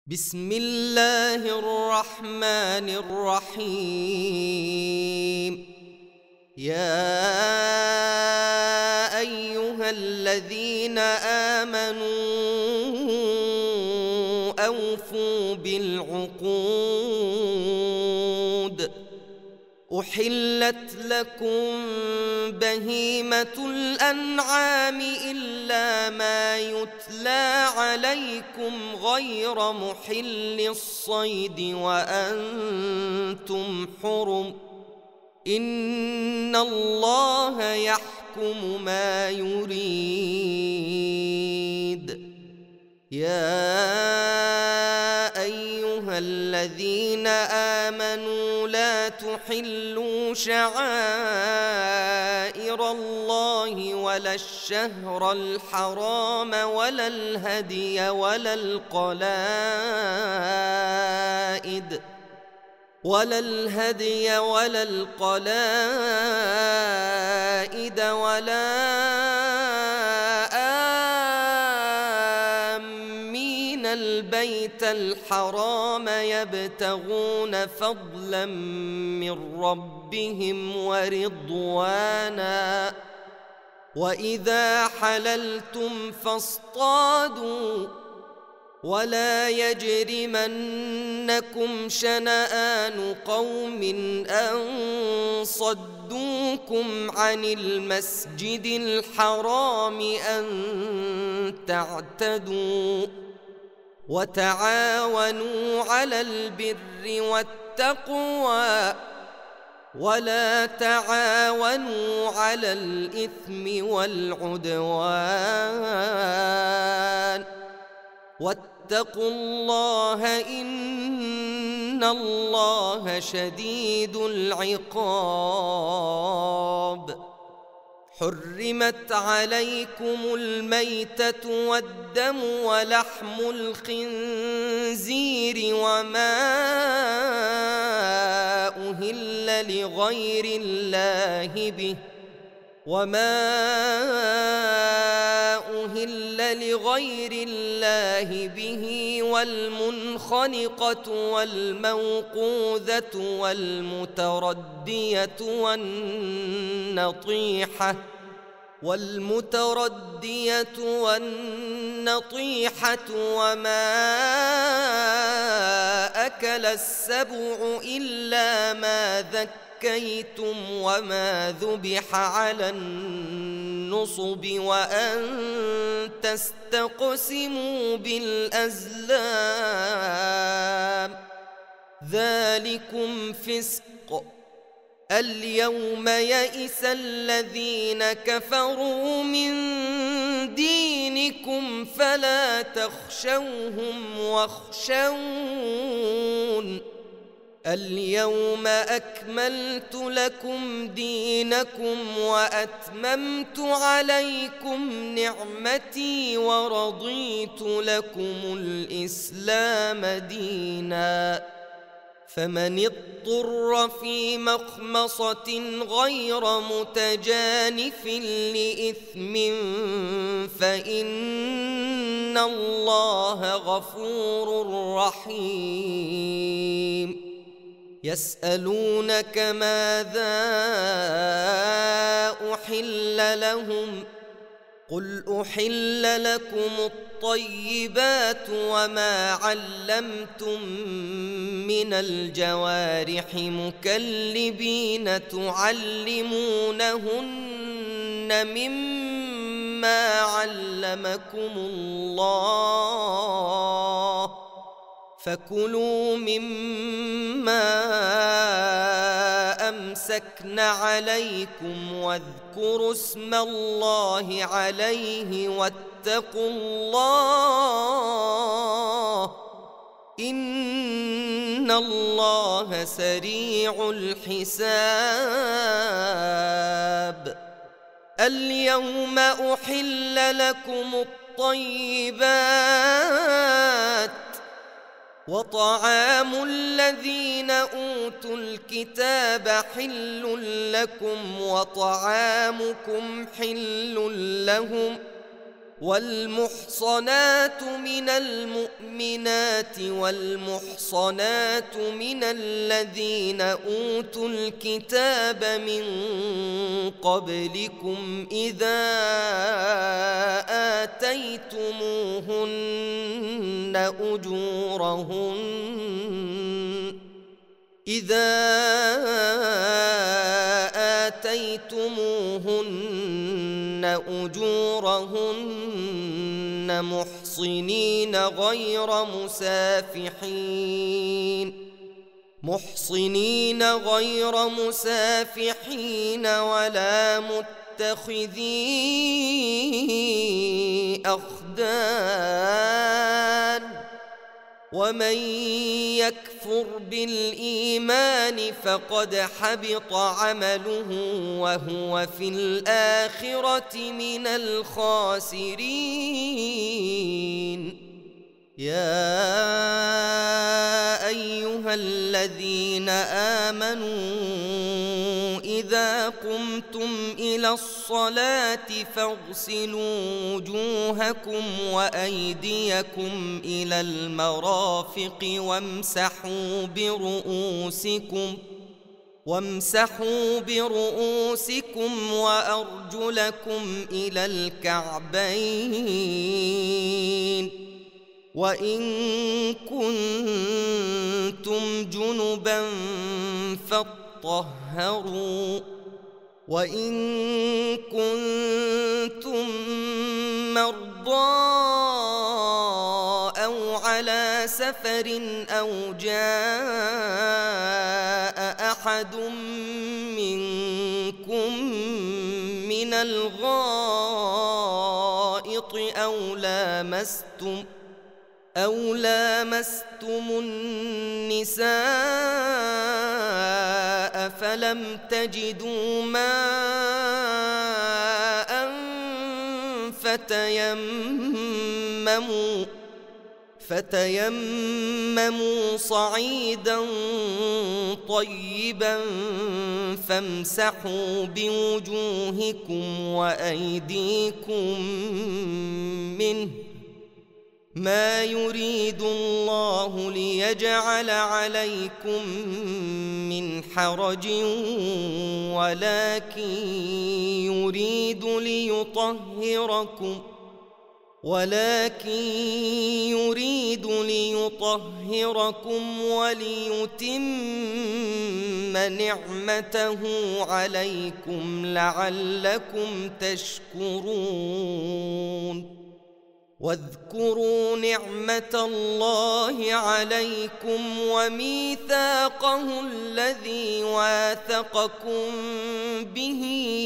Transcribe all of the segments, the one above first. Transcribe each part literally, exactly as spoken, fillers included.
بسم الله الرحمن الرحيم. يا أيها الذين آمنوا أوفوا بالعقود. أحلت لكم بهيمة الأنعام إلا ما يتلى عليكم غير محل الصيد وأنتم حرم. إن الله يحكم ما يريد. يا أيها الذين آمنوا لا تحلوا شعائر الله ولا الشهر الحرام ولا الهدي ولا القلائد ولا الهدي ولا القلائد ولا آمين البيت الحرام يبتغون فضلا من ربهم ورضوانا. وإذا حللتم فاصطادوا ولا يجرمنكم شنآن قوم أن صدوكم عن المسجد الحرام أن تعتدوا. وتعاونوا على البر والتقوى ولا تعاونوا على الإثم والعدوان. واتقوا الله إن الله شديد العقاب. حرمت عليكم الميتة والدم ولحم الخنزير وما أهل لغير الله به وما أهل لغير الله به والمنخنقة والموقوذة والمتردية والنطيحة والمتردية والنطيحة وما أكل السبع إلا ما ذكيتم وما ذبح على النصب وأن تستقسموا بالأزلام ذلكم فسق. اليوم يئس الذين كفروا من دينكم فلا تخشوهم واخشون. اليوم أكملت لكم دينكم وأتممت عليكم نعمتي ورضيت لكم الإسلام دينا. فمن اضطر في مخمصة غير متجانف لإثم فإن الله غفور رحيم. يسألونك ماذا أحل لهم قل أحل لكم الطيبات وما علمتم من الجوارح مكلبين تعلمونهن مما علمكم الله فكلوا مما أمسكن عليكم واذكروا اسم الله عليه واتقوا الله إن الله سريع الحساب. اليوم أحل لكم الطيبات وطعام الذين أوتوا الكتاب حل لكم وطعامكم حل لهم والمحصنات من المؤمنات والمحصنات من الذين أوتوا الكتاب من قبلكم إذا آتيتموهن أجورهن إذا آتيتموهن أجورهن محصنين غير مسافحين محصنين غير مسافحين ولا متخذي أخدان ومن يكفر بالإيمان فقد حبط عمله وهو في الآخرة من الخاسرين. يا أيها الذين آمنوا إذا قمتم إلى الصلاة فاغسلوا وجوهكم وأيديكم إلى المرافق وامسحوا برؤوسكم وامسحوا برؤوسكم وأرجلكم إلى الكعبين وإن كنتم جنبا فاطهروا وإن كنتم مرضى أو على سفر أو جاء أحد منكم من الغائط أو لامستم أو لامستم النساء فلم تجدوا ماء فتيمموا فتيمموا صعيدا طيبا فامسحوا بوجوهكم وأيديكم منه ما يريد الله ليجعل عليكم من حرج ولكن يريد ليطهركم ولكن يريد ليطهركم وليتم نعمته عليكم لعلكم تشكرون. واذكروا نعمة الله عليكم وميثاقه الذي واثقكم به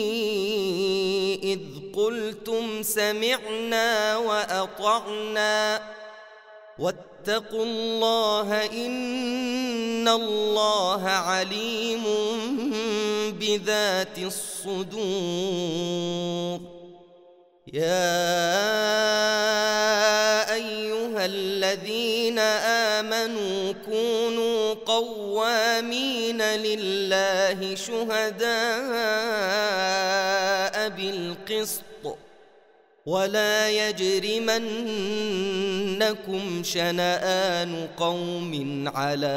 إذ قلتم سمعنا وأطعنا واتقوا الله إن الله عليم بذات الصدور. يا أيها الذين آمنوا كونوا قوامين لله شهداء بالقسط ولا يجرمنكم شنآن قوم على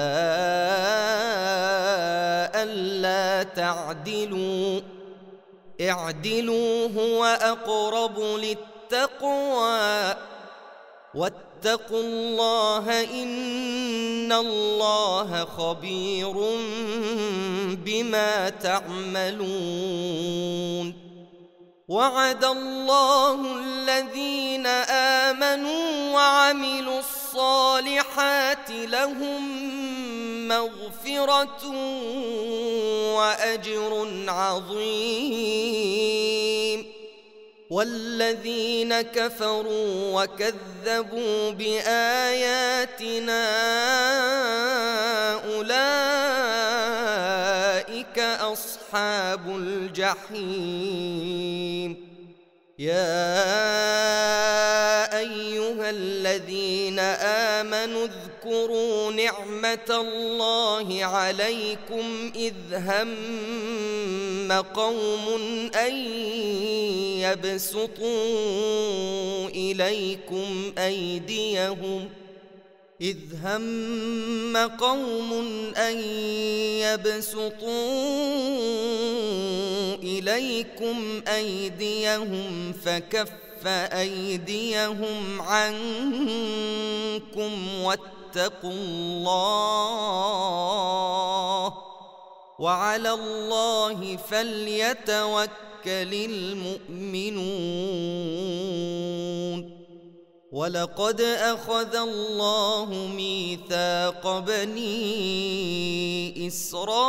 ألا تعدلوا اعدلوا هو أقرب للتقوى واتقوا الله إن الله خبير بما تعملون. وعد الله الذين آمنوا وعملوا الصالحات لهم مغفرة وأجر عظيم. والذين كفروا وكذبوا بآياتنا أولئك أصحاب الجحيم. يا أيها الذين آمنوا اذكروا واذكروا نعمة الله عليكم إذ هم قوم أن يبسطوا إليكم أيديهم إذ هم قوم أن يبسطوا إليكم أيديهم فكف أيديهم عنكم واتقوا الله وعلى الله فليتوكل المؤمنون. ولقد أخذ الله ميثاق بني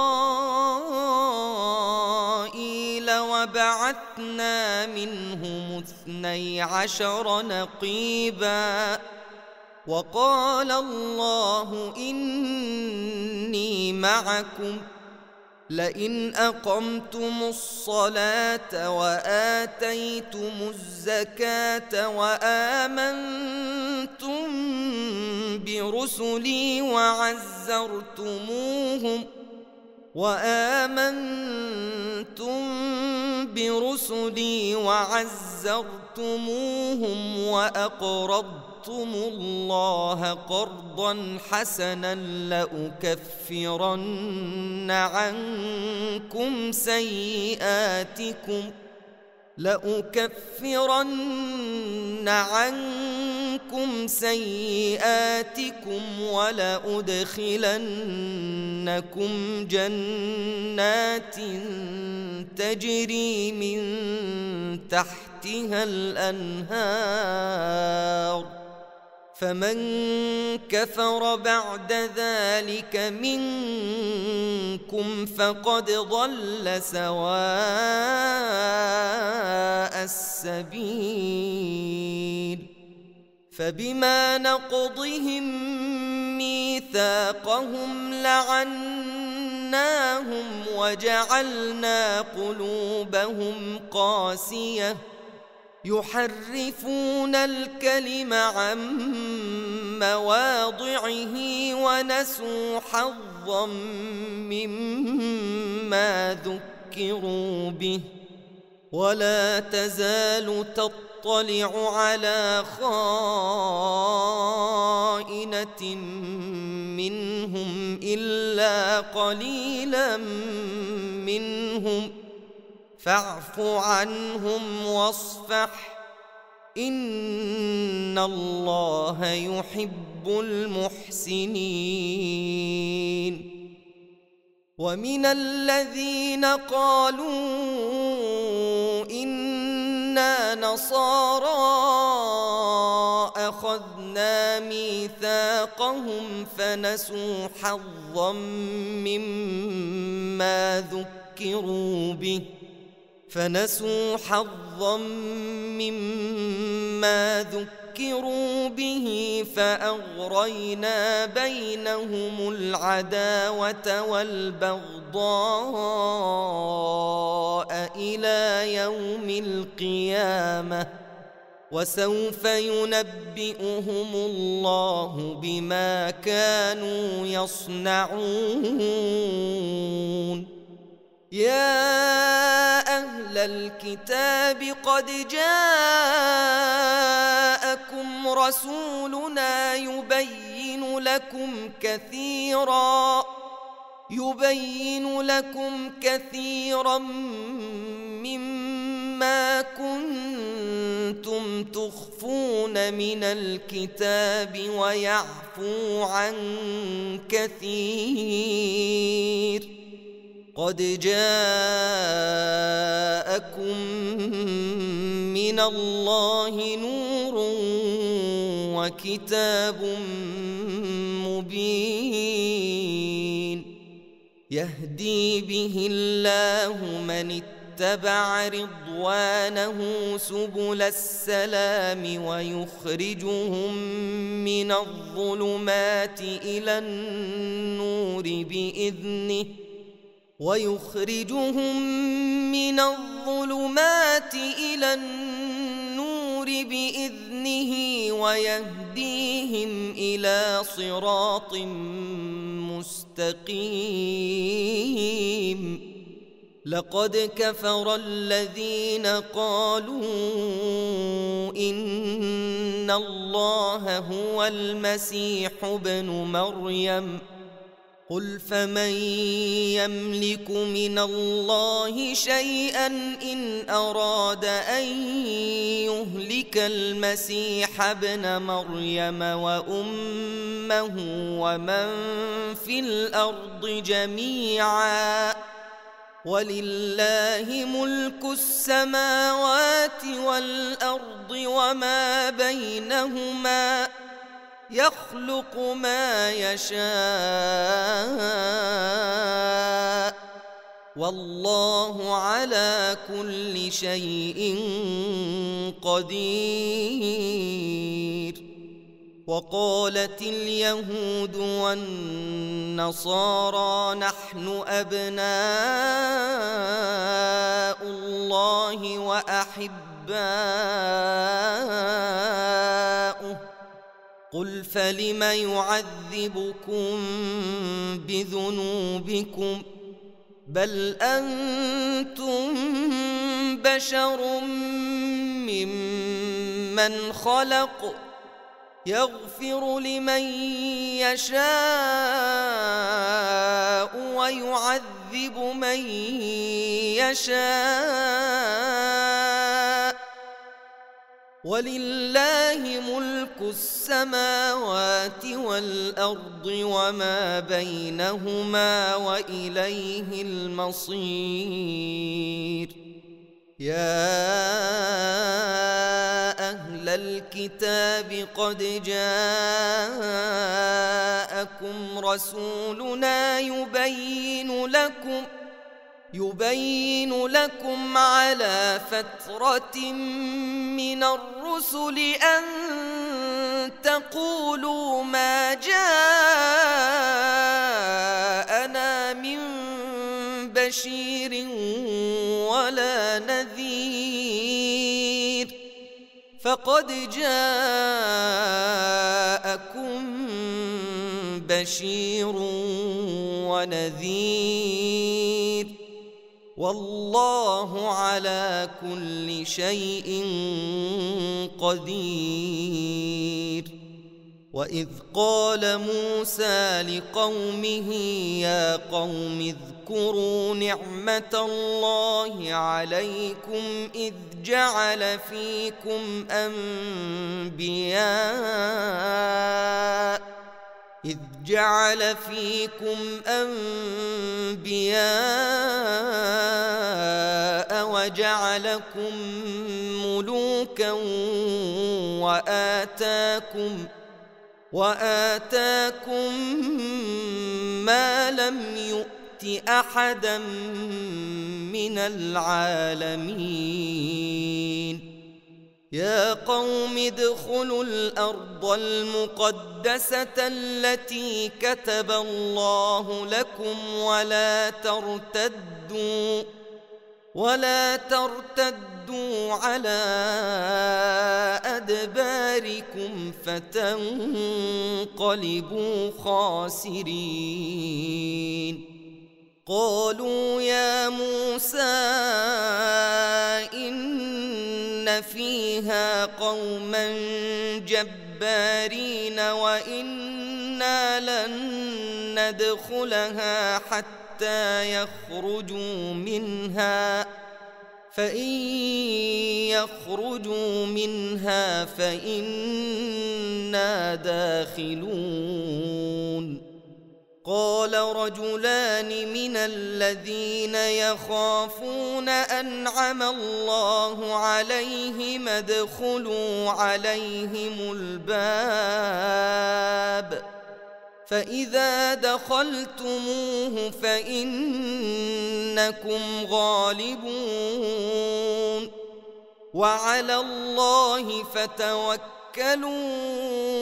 إسرائيل وبعثنا منهم اثني عشر نقيبا وقال الله إني معكم لئن أقمتم الصلاة وآتيتم الزكاة وآمنتم برسلي وعزرتموهم وآمنتم برسلي وعزرتموهم وأقرضتم الله قرضا حسنا لأكفرن عنكم سيئاتكم لأكفرن عنكم سيئاتكم ولأدخلنكم جنات تجري من تحتها الأنهار فمن كفر بعد ذلك منكم فقد ضل سواء السبيل. فبما نقضهم ميثاقهم لعناهم وجعلنا قلوبهم قاسية يحرفون الكلم عن مواضعه ونسوا حظا مما ذكروا به ولا تزال تطلع على خائنة منهم إلا قليلا منهم فاعف عنهم واصفح إن الله يحب المحسنين. ومن الذين قالوا إنا نصارى أخذنا ميثاقهم فنسوا حظا مما ذكروا به فنسوا حظا مما ذكروا به فأغرينا بينهم العداوة والبغضاء إلى يوم القيامة وسوف ينبئهم الله بما كانوا يصنعون. يا أهل الكتاب قد جاءكم رسولنا يبين لكم كثيرا يبين لكم كثيرا مما كنتم تخفون من الكتاب ويعفو عن كثير. قد جاءكم من الله نور وكتاب مبين يهدي به الله من اتبع رضوانه سبل السلام ويخرجهم من الظلمات إلى النور بإذنه ويخرجهم من الظلمات إلى النور بإذنه ويهديهم إلى صراط مستقيم. لقد كفر الذين قالوا إن الله هو المسيح ابن مريم قل فمن يملك من الله شيئا إن أراد أن يهلك المسيح ابن مريم وأمه ومن في الأرض جميعا ولله ملك السماوات والأرض وما بينهما يخلق ما يشاء والله على كل شيء قدير. وقالت اليهود والنصارى نحن أبناء الله وأحباؤه قل فلم يعذبكم بذنوبكم بل أنتم بشر ممن خلق يغفر لمن يشاء ويعذب من يشاء ولله ملك السماوات والأرض وما بينهما وإليه المصير. يا أهل الكتاب قد جاءكم رسولنا يبين لكم يبين لكم على فترة من الرسل أن تقولوا ما جاءنا من بشير ولا نذير فقد جاءكم بشير ونذير والله على كل شيء قدير. وإذ قال موسى لقومه يا قوم اذكروا نعمة الله عليكم إذ جعل فيكم أنبياء إذ جعل فيكم أنبياء وجعلكم ملوكا وآتاكم وآتاكم ما لم يؤت أحدا من العالمين. يا قوم ادخلوا الأرض المقدسة التي كتب الله لكم ولا ترتدوا ولا ترتدوا على أدباركم فتنقلبوا خاسرين. قالوا يا موسى إن فيها قوما جبارين وإنا لن ندخلها حتى يخرجوا منها فإن يخرجوا منها فإنا داخلون. قال رجلان من الذين يخافون أنعم الله عليهم ادخلوا عليهم الباب فإذا دخلتموه فإنكم غالبون وعلى الله فتوكلوا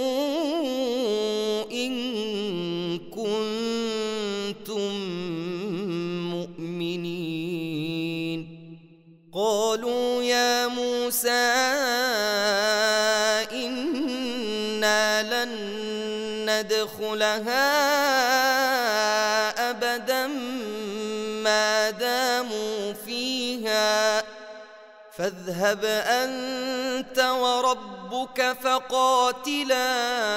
إن كنتم مؤمنين. قالوا يا موسى لها أبدا ما داموا فيها فاذهب أنت وربك فقاتلا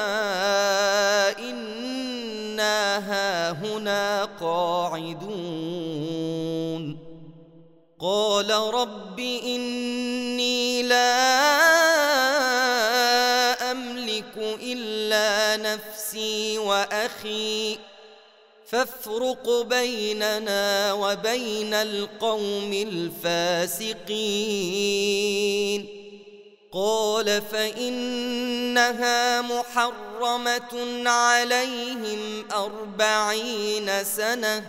إنا هاهنا قاعدون قال رب إني لا أملك إلا نفسي وأخي فافرق بيننا وبين القوم الفاسقين قال فإنها محرمة عليهم أربعين سنة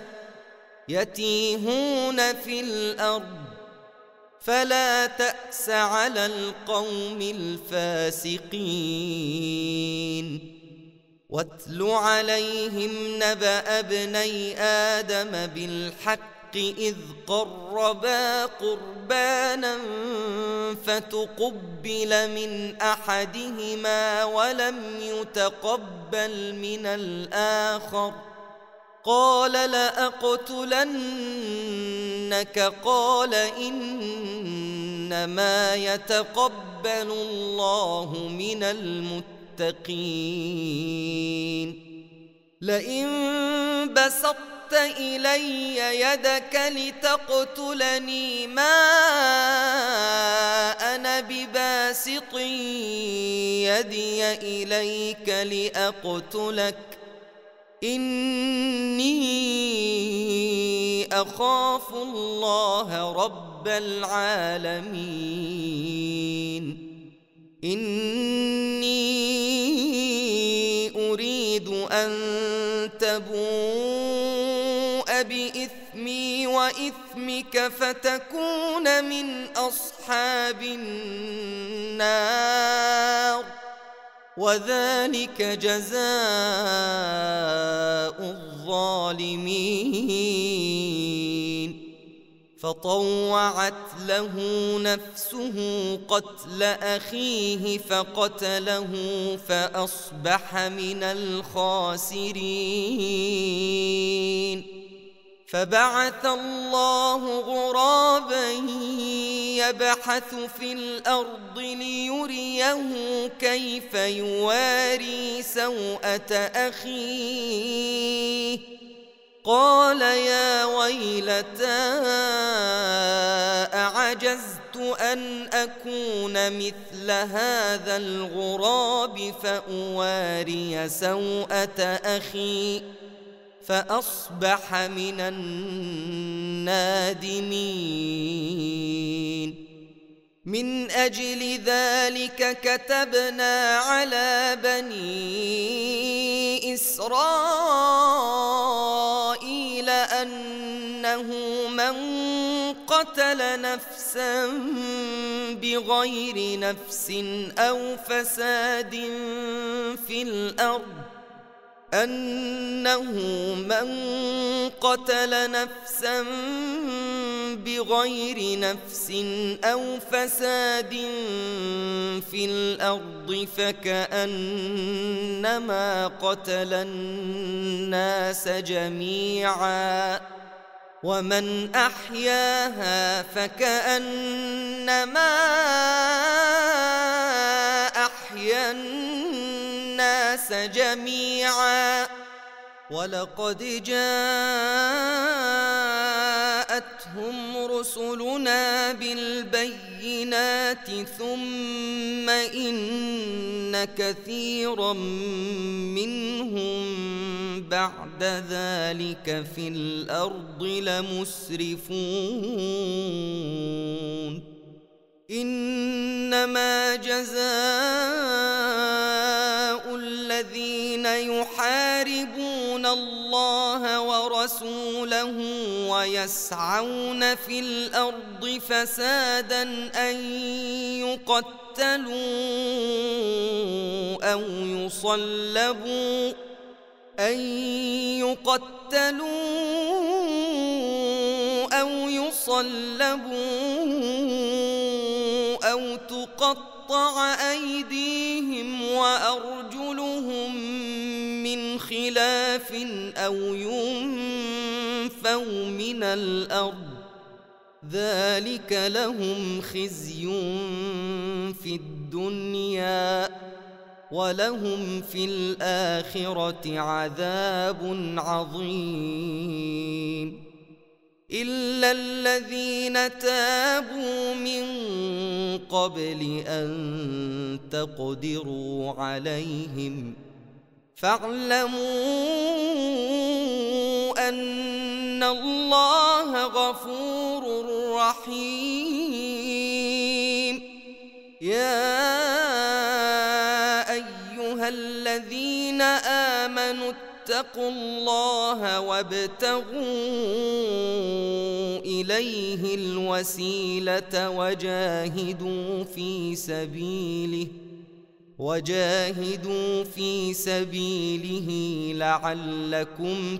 يتيهون في الأرض فلا تأس على القوم الفاسقين واتل عليهم نبأ ابني آدم بالحق إذ قربا قربانا فتقبل من أحدهما ولم يتقبل من الآخر قال لأقتلنك قال إنما يتقبل الله من المتقين لئن بسطت إلي يدك لتقتلني ما أنا بباسط يدي إليك لأقتلك إني أخاف الله رب العالمين إني أريد أن تبوء بإثمي وإثمك فتكون من أصحاب النار وذلك جزاء الظالمين فطوعت له نفسه قتل أخيه فقتله فأصبح من الخاسرين فبعث الله غرابا يبحث في الأرض ليريه كيف يواري سوءة أخيه قال يا ويلتى أعجزت أن أكون مثل هذا الغراب فأواري سوءة أخي فأصبح من النادمين من أجل ذلك كتبنا على بني إسرائيل أنه من قتل نفسا بغير نفس أو فساد في الأرض أنه من قتل نفسا بغير نفس أو فساد في الأرض فكأنما قتل الناس جميعا ومن أحياها فكأنما أحيا الناس جميعا ولقد جاءتهم رسلنا بالبينات ثم إن كثيرا منهم بعد ذلك في الأرض لمسرفون إنما جزاء الذين يحاربون الله ورسوله ويسعون في الأرض فسادا أن يقتلوا أو يصلبوا أن يقتلوا أو يصلبوا أو تقطع أيديهم وأرجلهم من خلاف مخلف أو ينفوا من الأرض ذلك لهم خزي في الدنيا ولهم في الآخرة عذاب عظيم إلا الذين تابوا من قبل أن تقدروا عليهم فاعلموا أن الله غفور رحيم يا أيها الذين آمنوا اتقوا الله وابتغوا إليه الوسيلة وجاهدوا في سبيله وجاهدوا في سبيله لعلكم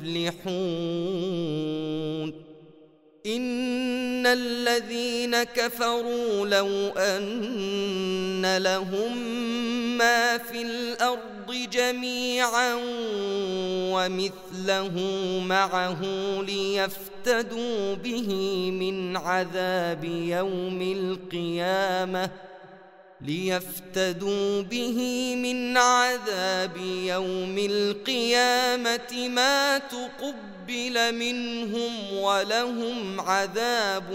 تفلحون إن الذين كفروا لو أن لهم ما في الأرض جميعا ومثله معه ليفتدوا به من عذاب يوم القيامة ليفتدوا به من عذاب يوم القيامة ما تقبل منهم ولهم عذاب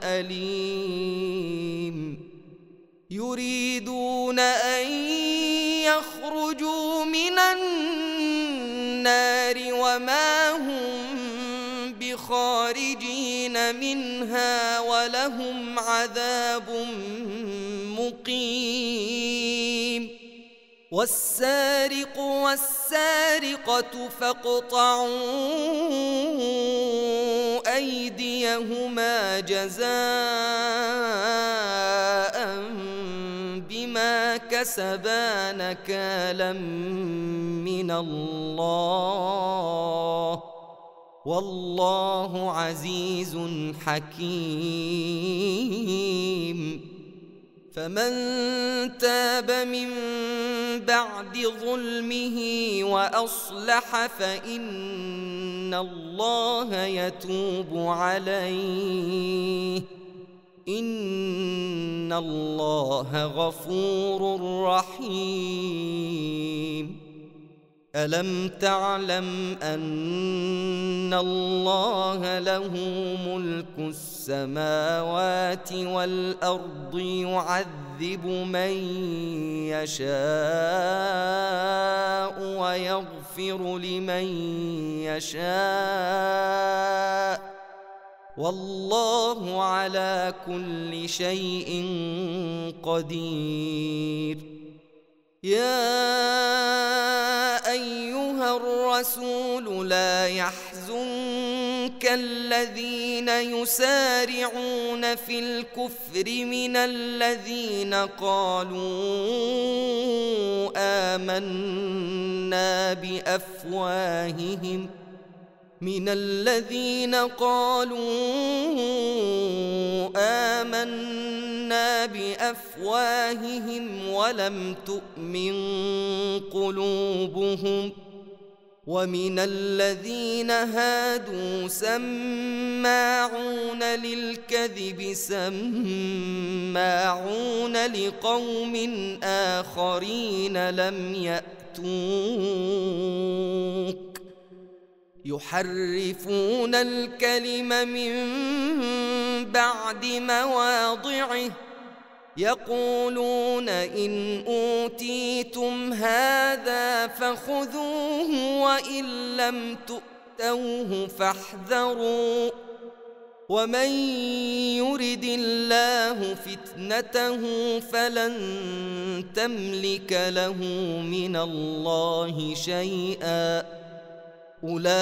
أليم يريدون أن يخرجوا من النار وما هم بخارجين منها ولهم عذاب مقيم والسارق والسارقة فاقطعوا أيديهما جزاء بما كسبا نكالا من الله والله عزيز حكيم فمن تاب من بعد ظلمه وأصلح فإن الله يتوب عليه إن الله غفور رحيم ألم تعلم أن الله له ملك السماوات والأرض يعذب من يشاء ويغفر لمن يشاء والله على كل شيء قدير يا أيها الرسول لا يحزنك الذين يسارعون في الكفر من الذين قالوا آمنا بأفواههم من الذين قالوا آمنا بأفواههم ولم تؤمن قلوبهم ومن الذين هادوا سماعون للكذب سماعون لقوم آخرين لم يأتوك يحرفون الكلم من بعد مواضعه يقولون إن أوتيتم هذا فخذوه وإن لم تؤتوه فاحذروا ومن يرد الله فتنته فلن تملك له من الله شيئا أولئك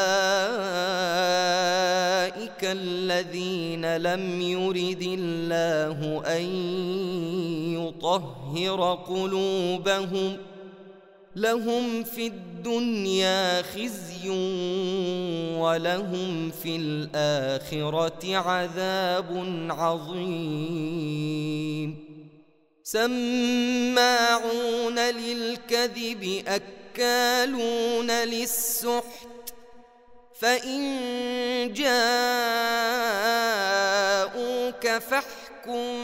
الذين لم يرد الله أن يطهر قلوبهم لهم في الدنيا خزي ولهم في الآخرة عذاب عظيم سماعون للكذب أكثر أكالون للسحت فإن جاءوك فاحكم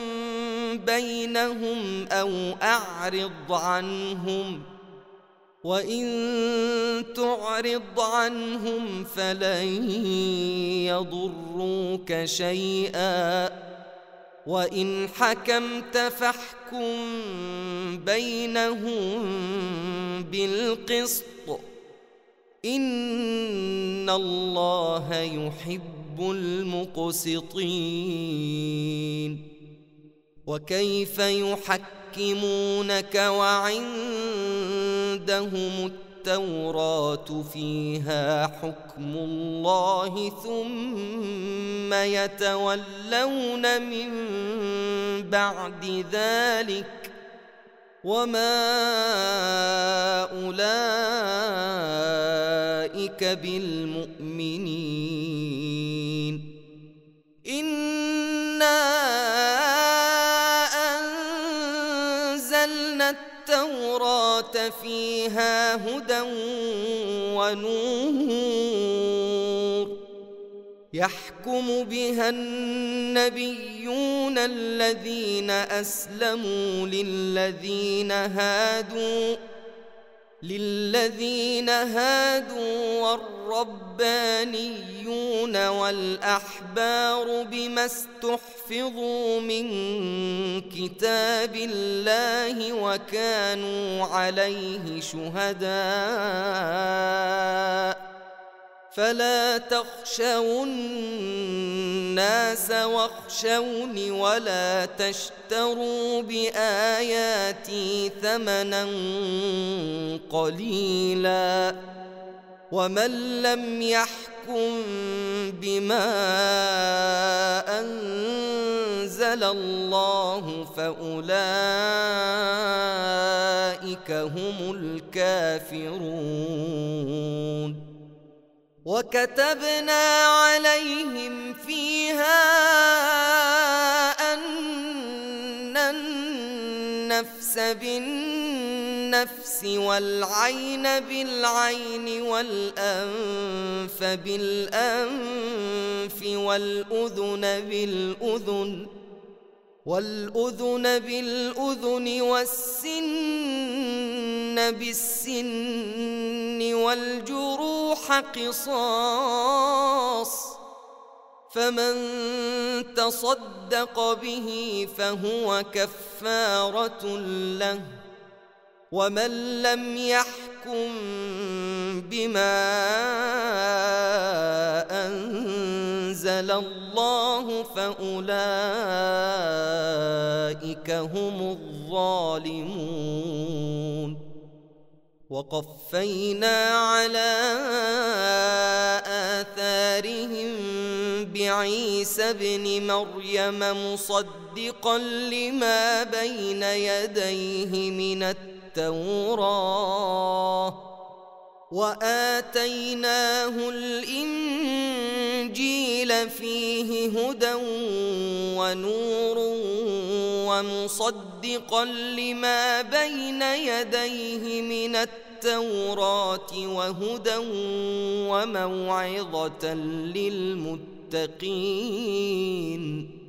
بينهم أو أعرض عنهم وإن تعرض عنهم فلن يضروك شيئا وإن حكمت فاحكم بينهم بالقسط إن الله يحب المقسطين. وكيف يحكمونك وعندهم التوراة فيها حكم الله ثم يتولون من بعد ذلك وما أولئك بالمؤمنين. إنا أنزلنا التوراة فيها هدى ونور يحكم بها النبيون الذين أسلموا للذين هادوا للذين هادوا والربانيون والأحبار بما استحفظوا من كتاب الله وكانوا عليه شهداء فلا تخشوا الناس واخشوني ولا تشتروا بآياتي ثمنا قليلا ومن لم يحكم بما أنزل الله فأولئك هم الكافرون. وكتبنا عليهم فيها أن النفس بالنفس والعين بالعين والأنف بالأنف والأذن بالأذن والأذن بالأذن والسن بالسن والجروح قصاص فمن تصدق به فهو كفارة له ومن لم يحكم بما أنزل الله فأولئك هم الظالمون. وقفينا على آثارهم بعيسى ابن مريم مصدقا لما بين يديه من التوراة وآتيناه الإنجيل فيه هدى ونور ومصدقا لما بين يديه من التوراة وهدى وموعظة للمتقين.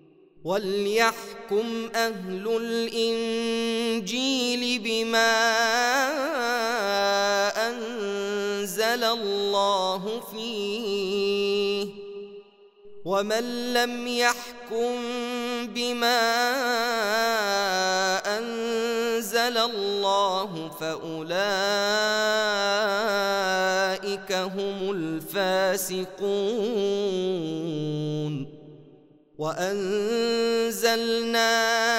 وليحكم أهل الإنجيل بما أنزل الله فيه ومن لم يحكم بما أنزل الله فأولئك هم الفاسقون. وأنزلنا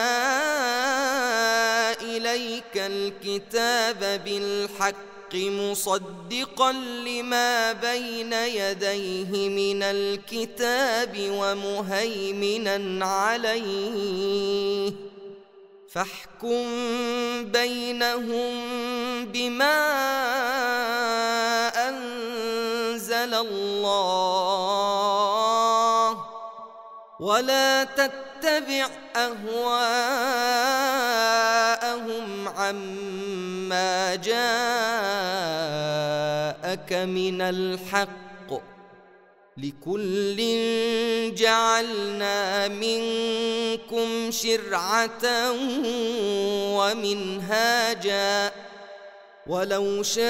إليك الكتاب بالحق مصدقا لما بين يديه من الكتاب ومهيمنا عليه فاحكم بينهم بما أنزل الله ولا تتبع تتبع أهواءهم عما جاءك من الحق، لكل جعلنا منكم شرعة ومنهاجا، ولو شاء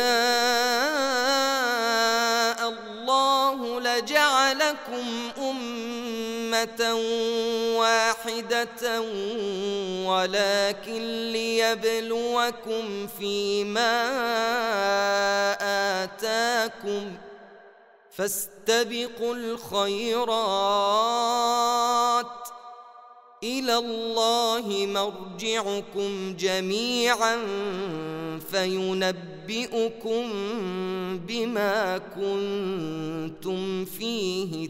الله لجعلكم أمة واحدة ولكن ليبلوكم فيما آتاكم، فاستبقوا الخيرات، إلى الله مرجعكم جميعا فينبئكم بما كنتم فيه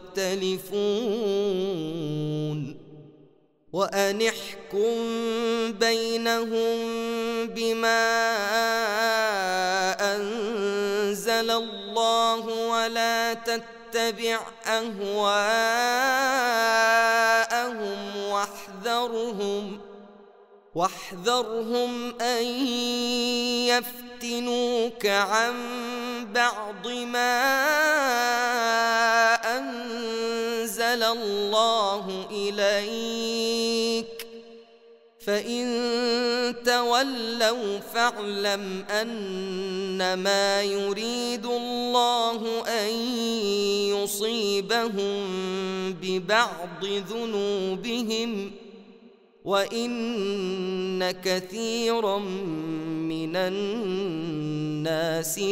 تختلفون. وأن احكم بينهم بما أنزل الله ولا تتبع أهواءهم واحذرهم واحذرهم أن يفتنوك عن بعض ما أنزل الله إليك، فإن تولوا فاعلم أنما يريد الله أن يصيبهم ببعض ذنوبهم، وإن كثيرا من الناس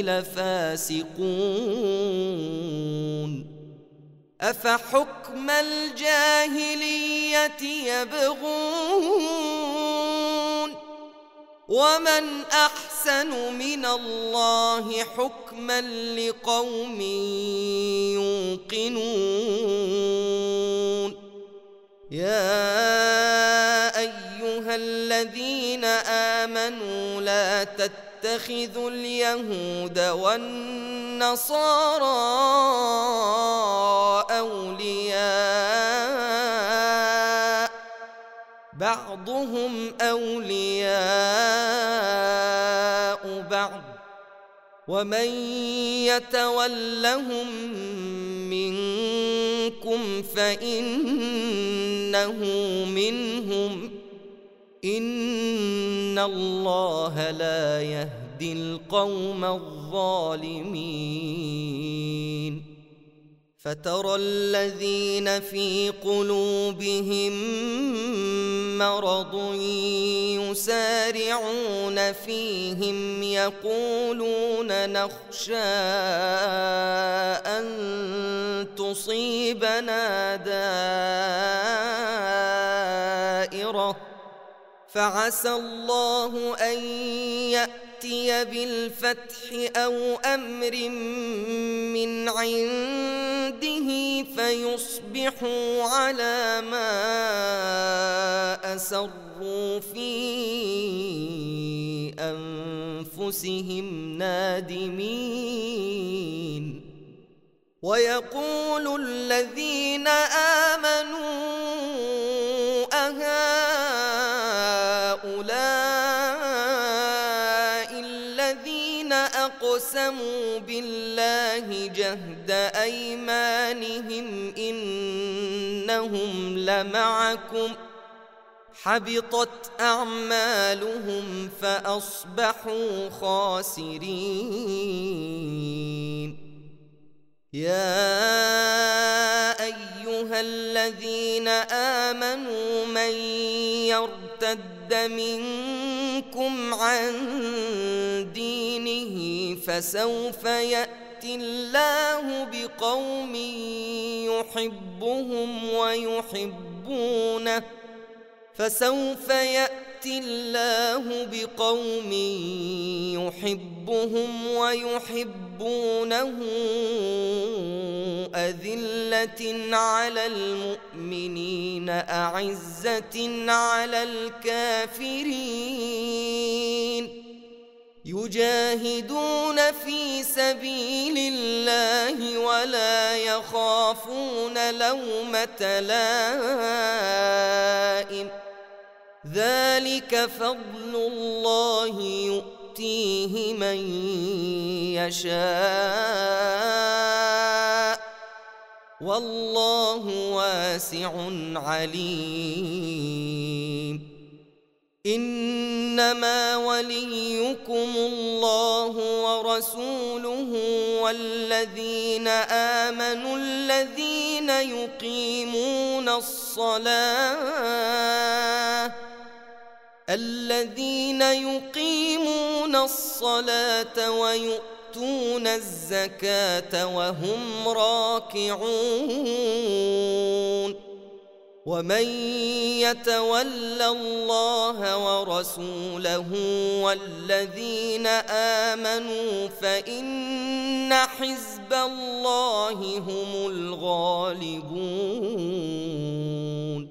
لفاسقون. أفحكم الجاهلية يبغون ومن أحسن من الله حكما لقوم يوقنون. يا أيها الذين آمنوا لا تتخذوا اليهود والنصارى أولياء، بعضهم أولياء بعض، ومن يتولهم منكم فإنه منهم، إن الله لا يهدي القوم الظالمين. فترى الذين في قلوبهم مرض يسارعون فيهم يقولون نخشى أن تصيبنا دائرة، فعسى الله أن يأتي بالفتح أو أمر من عنده فيصبحوا على ما أسروا في أنفسهم نادمين. ويقول الذين آمنوا أهؤلاء الذين أقسموا بالله جهد أيمانهم إنهم لمعكم حبطت أعمالهم فأصبحوا خاسرين. يا أيها الذين آمنوا من يرتد منكم عن دينه فسوف يأتي الله بقوم يحبهم ويحبونه فسوف يأتي الله بقوم يحبهم ويحبونه أذلة على المؤمنين أعزة على الكافرين يجاهدون في سبيل الله الله ولا يخافون لومة لائم ذلك فضل الله يؤتيه من يشاء والله واسع عليم إنما وليكم الله ورسوله والذين آمنوا الذين يقيمون الصلاة الذين يقيمون الصلاة ويؤتون الزكاة وهم راكعون ومن يتول الله ورسوله والذين آمنوا فإن حزب الله هم الغالبون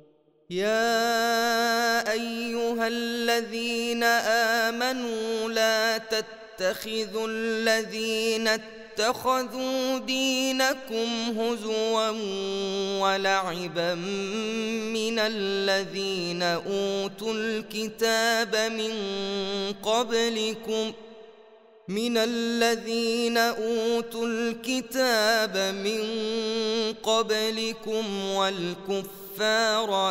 يا أيها الذين آمنوا لا تتخذوا الذين اتخذوا دينكم هزوا ولعبا من الذين أوتوا الكتاب من قبلكم من الذين أوتوا الكتاب من قبلكم والكفار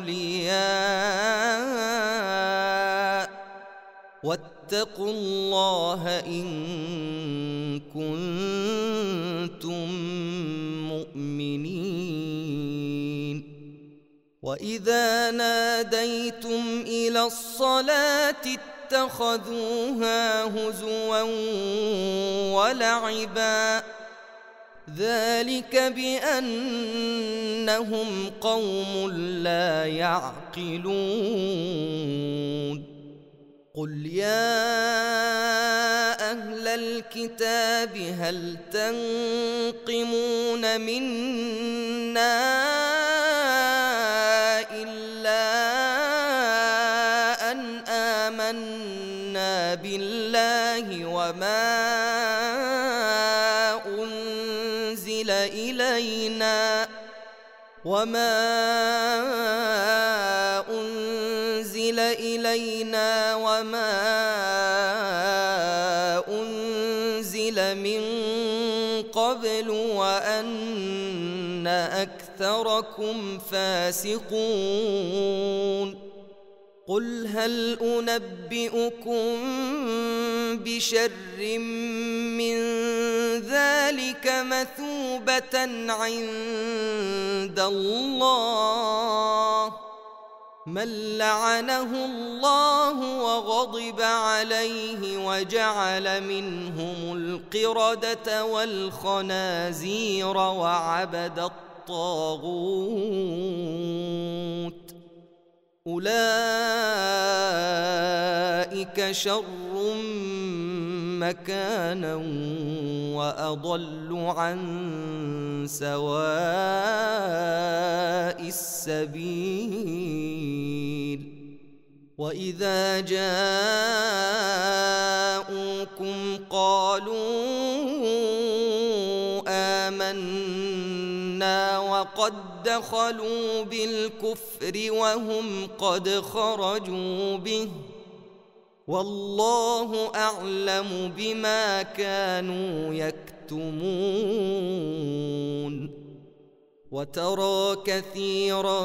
أولياء واتقوا الله إن كنتم مؤمنين وإذا ناديتم إلى الصلاة اتخذوها هزوا ولعبا ذلك بأنهم قوم لا يعقلون قل يا أهل الكتاب هل تنقمون منا إلا أن آمنا بالله وما أنزل إلينا وما أنزل إلينا وما أنزل من قبل وأن أكثركم فاسقون قل هل أنبئكم بشر من ذلك مثوبة عند الله من لعنه الله وغضب عليه وجعل منهم القردة والخنازير وعبد الطاغوت أولئك شر مكانا وأضل عن سواء السبيل وإذا جاءوكم قالوا آمنا وقد دخلوا بالكفر وهم قد خرجوا به والله أعلم بما كانوا يكتمون وترى كثيرا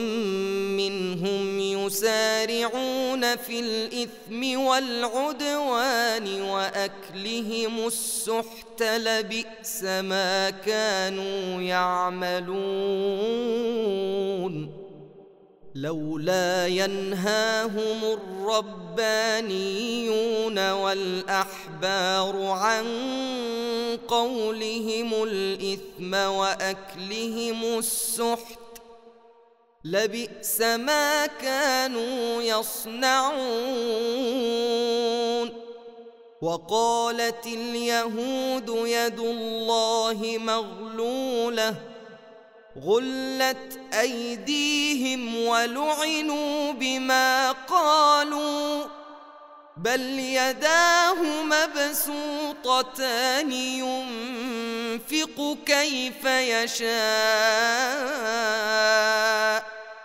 منهم يسارعون في الإثم والعدوان وأكلهم السحت لبئس ما كانوا يعملون لولا ينهاهم الربانيون والأحبار عن قولهم الإثم وأكلهم السحت لبئس ما كانوا يصنعون وقالت اليهود يد الله مغلولة غلت أيديهم ولعنوا بما قالوا بل يداه مبسوطتان ينفق كيف يشاء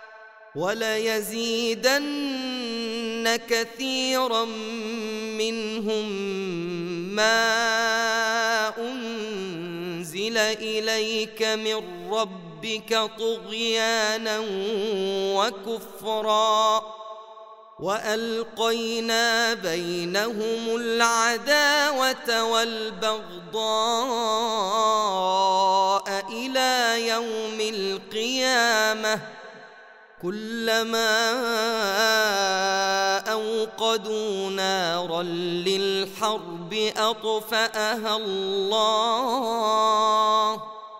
وليزيدن كثيرا منهم ما أنزل إليك من ربك طغيانا وكفرا وألقينا بينهم العداوة والبغضاء إلى يوم القيامة كلما أوقدوا نارا للحرب أطفأها الله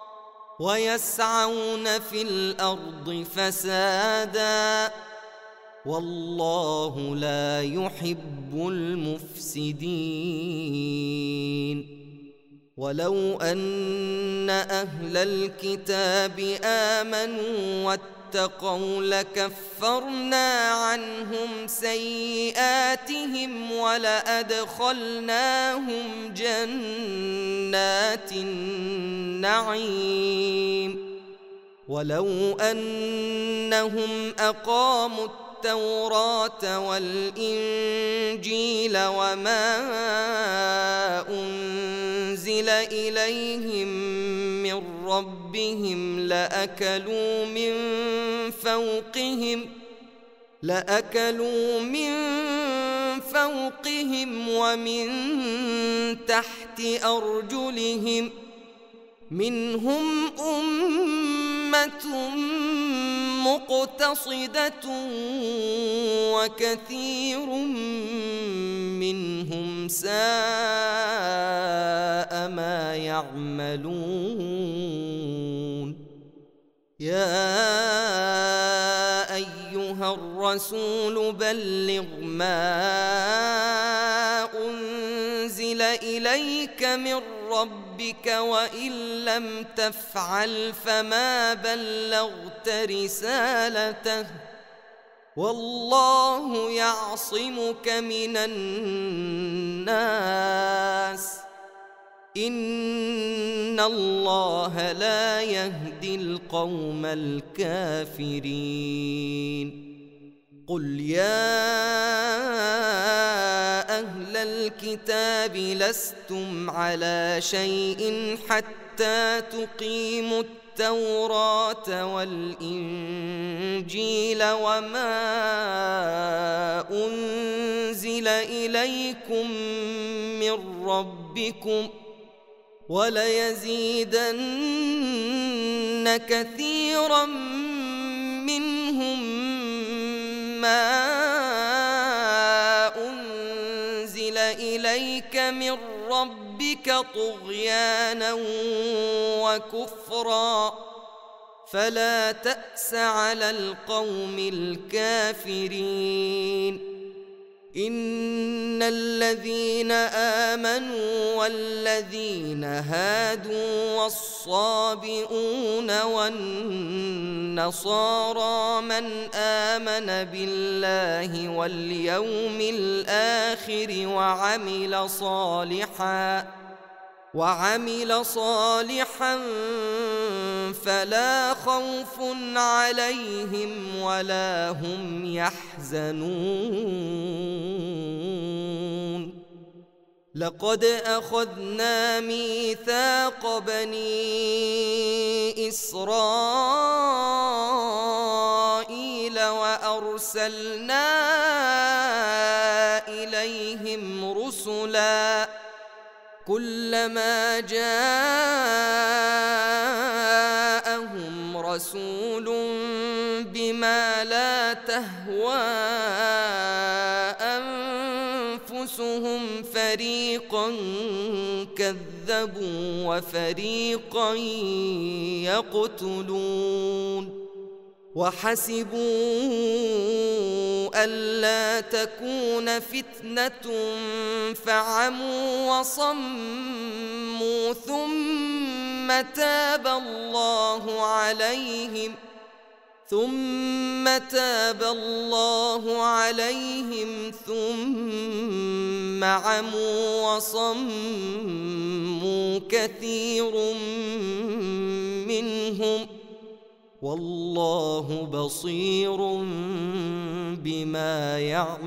ويسعون في الأرض فسادا والله لا يحب المفسدين ولو أن أهل الكتاب آمنوا واتقوا لكفرنا عنهم سيئاتهم ولأدخلناهم جنات النعيم ولو أنهم أقاموا التوراة والإنجيل وما أنزل إليهم من ربهم لأكلوا من فوقهم لأكلوا من فوقهم ومن تحت أرجلهم منهم أمة مقتصدة وكثير منهم ساء ما يعملون يا أيها الرسول بلغ ما أنزل إليك من ربك وإن لم تفعل فما بلغت رسالته والله يعصمك من الناس إن الله لا يهدي القوم الكافرين قل يا أهل الكتاب لستم على شيء حتى تقيموا التوراة والإنجيل وما أنزل إليكم من ربكم وليزيدن كثيرا منهم ما أنزل إليك من ربك طغيانا وكفرا فلا تأس على القوم الكافرين إن الذين آمنوا والذين هادوا والصابئون والنصارى من آمن بالله واليوم الآخر وعمل صالحا وعمل صالحا فلا خوف عليهم ولا هم يحزنون لقد أخذنا ميثاق بني إسرائيل وأرسلنا إليهم رسلاً كلما جاءهم رسول بما لا تهوى أنفسهم فريقا كذبوا وفريقا يقتلون وحسبوا ألا تكون فتنة فعموا وصموا ثم تاب الله عليهم ثم تاب الله عليهم ثم عموا وصموا كثير منهم والله بصير بما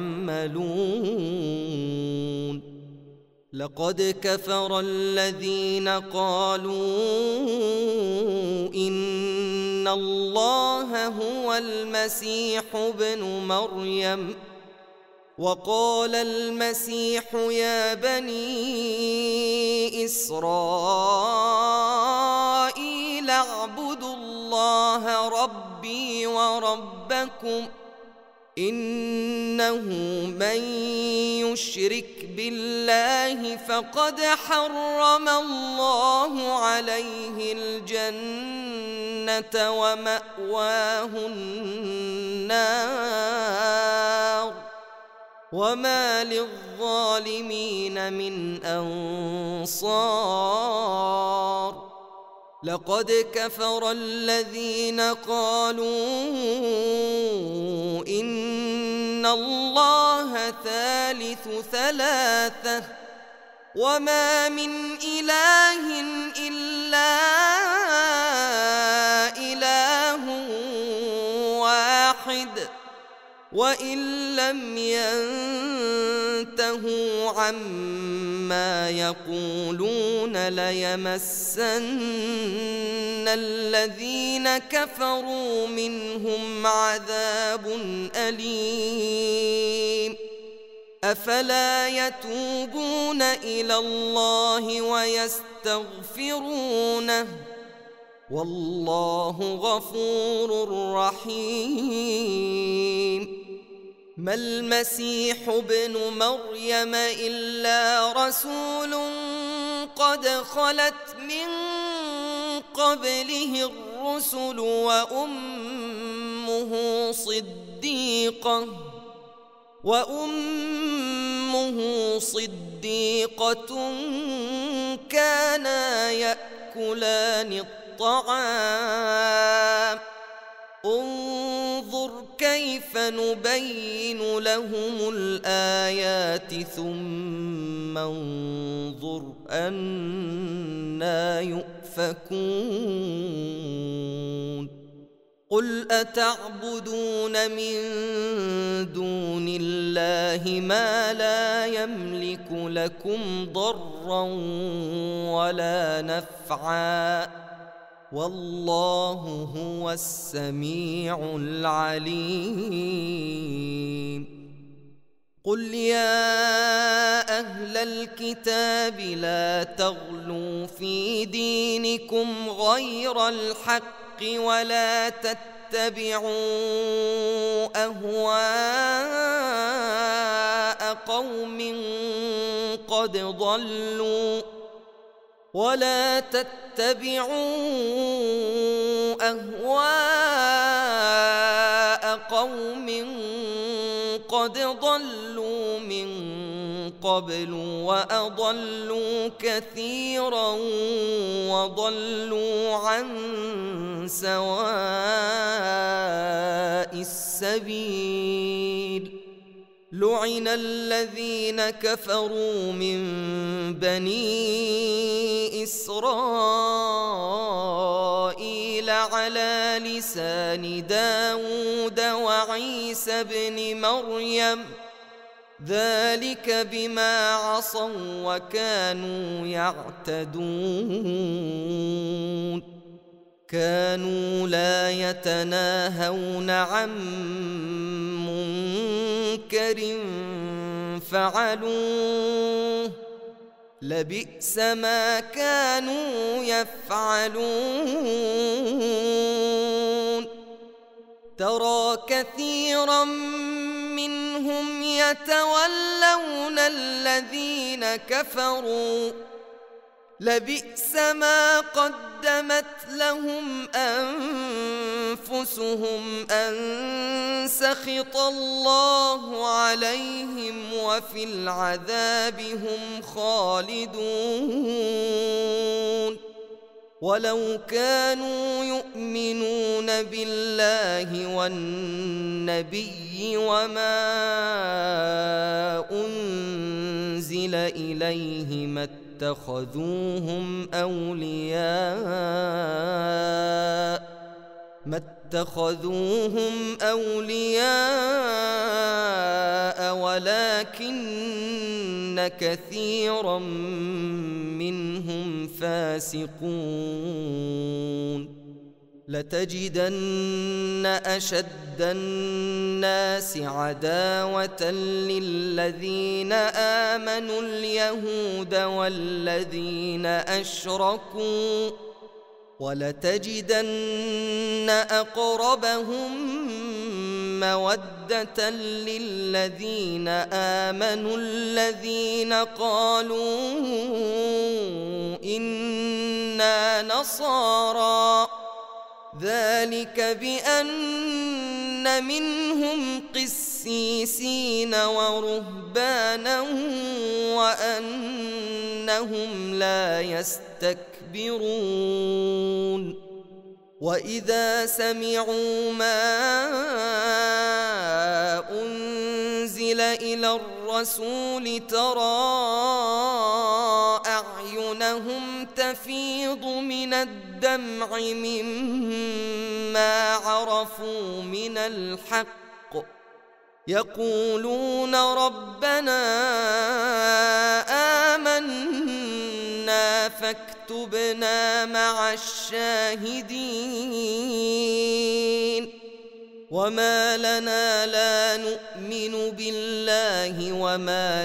يعملون. لقد كفر الذين قالوا إن الله هو المسيح ابن مريم وقال المسيح يا بني إسرائيل اعبدوا الله ربي وربكم إنه من يشرك بالله فقد حرم الله عليه الجنة ومأواه النار وما للظالمين من أنصار. لقد كفر الذين قالوا إن الله ثالث ثلاثة وما من إله إلا إله واحد وإن لم ينتهوا عما يقولون ليمسن الذين كفروا منهم عذاب أليم. أفلا يتوبون إلى الله ويستغفرونه والله غفور رحيم. ما المسيح ابن مريم إلا رسول قد خلت من قبله الرسل وأمه صديقة وأمه صديقة كانا يأكلان الطعام انظر كيف نبين لهم الآيات ثم انظر أنى يؤفكون. قل أتعبدون من دون الله ما لا يملك لكم ضرا ولا نفعا والله هو السميع العليم. قل يا أهل الكتاب لا تغلوا في دينكم غير الحق ولا تتبعوا أهواء قوم قد ضلوا ولا تتبعوا أهواء قوم قد ضلوا من قبل وأضلوا كثيرا وضلوا عن سواء السبيل. لعن الذين كفروا من بني إسرائيل على لسان داود وعيسى بن مريم ذلك بما عصوا وكانوا يعتدون. كانوا لا يتناهون عن منكر فعلوه لبئس ما كانوا يفعلون. ترى كثيرا منهم يتولون الذين كفروا لبئس ما قدمت لهم أنفسهم أن سخط الله عليهم وفي العذاب هم خالدون. ولو كانوا يؤمنون بالله والنبي وما أنزل إليه ما اتخذوهم أولياء ما اتخذوهم أولياء ولكن كثيرا منهم فاسقون لتجدن أشد الناس عداوة للذين آمنوا اليهود والذين أشركوا ولتجدن أقربهم مودة للذين آمنوا الذين قالوا إنا نصارى ذلك بأن منهم قسيسين ورهبانا وأنهم لا يستكبرون وإذا سمعوا ما أنزل إلى الرسول ترى أعينهم تفيض من الدمع مما عرفوا من الحق يقولون ربنا آمنا فاكتبنا مع الشاهدين وما لنا لا نؤمن بالله وما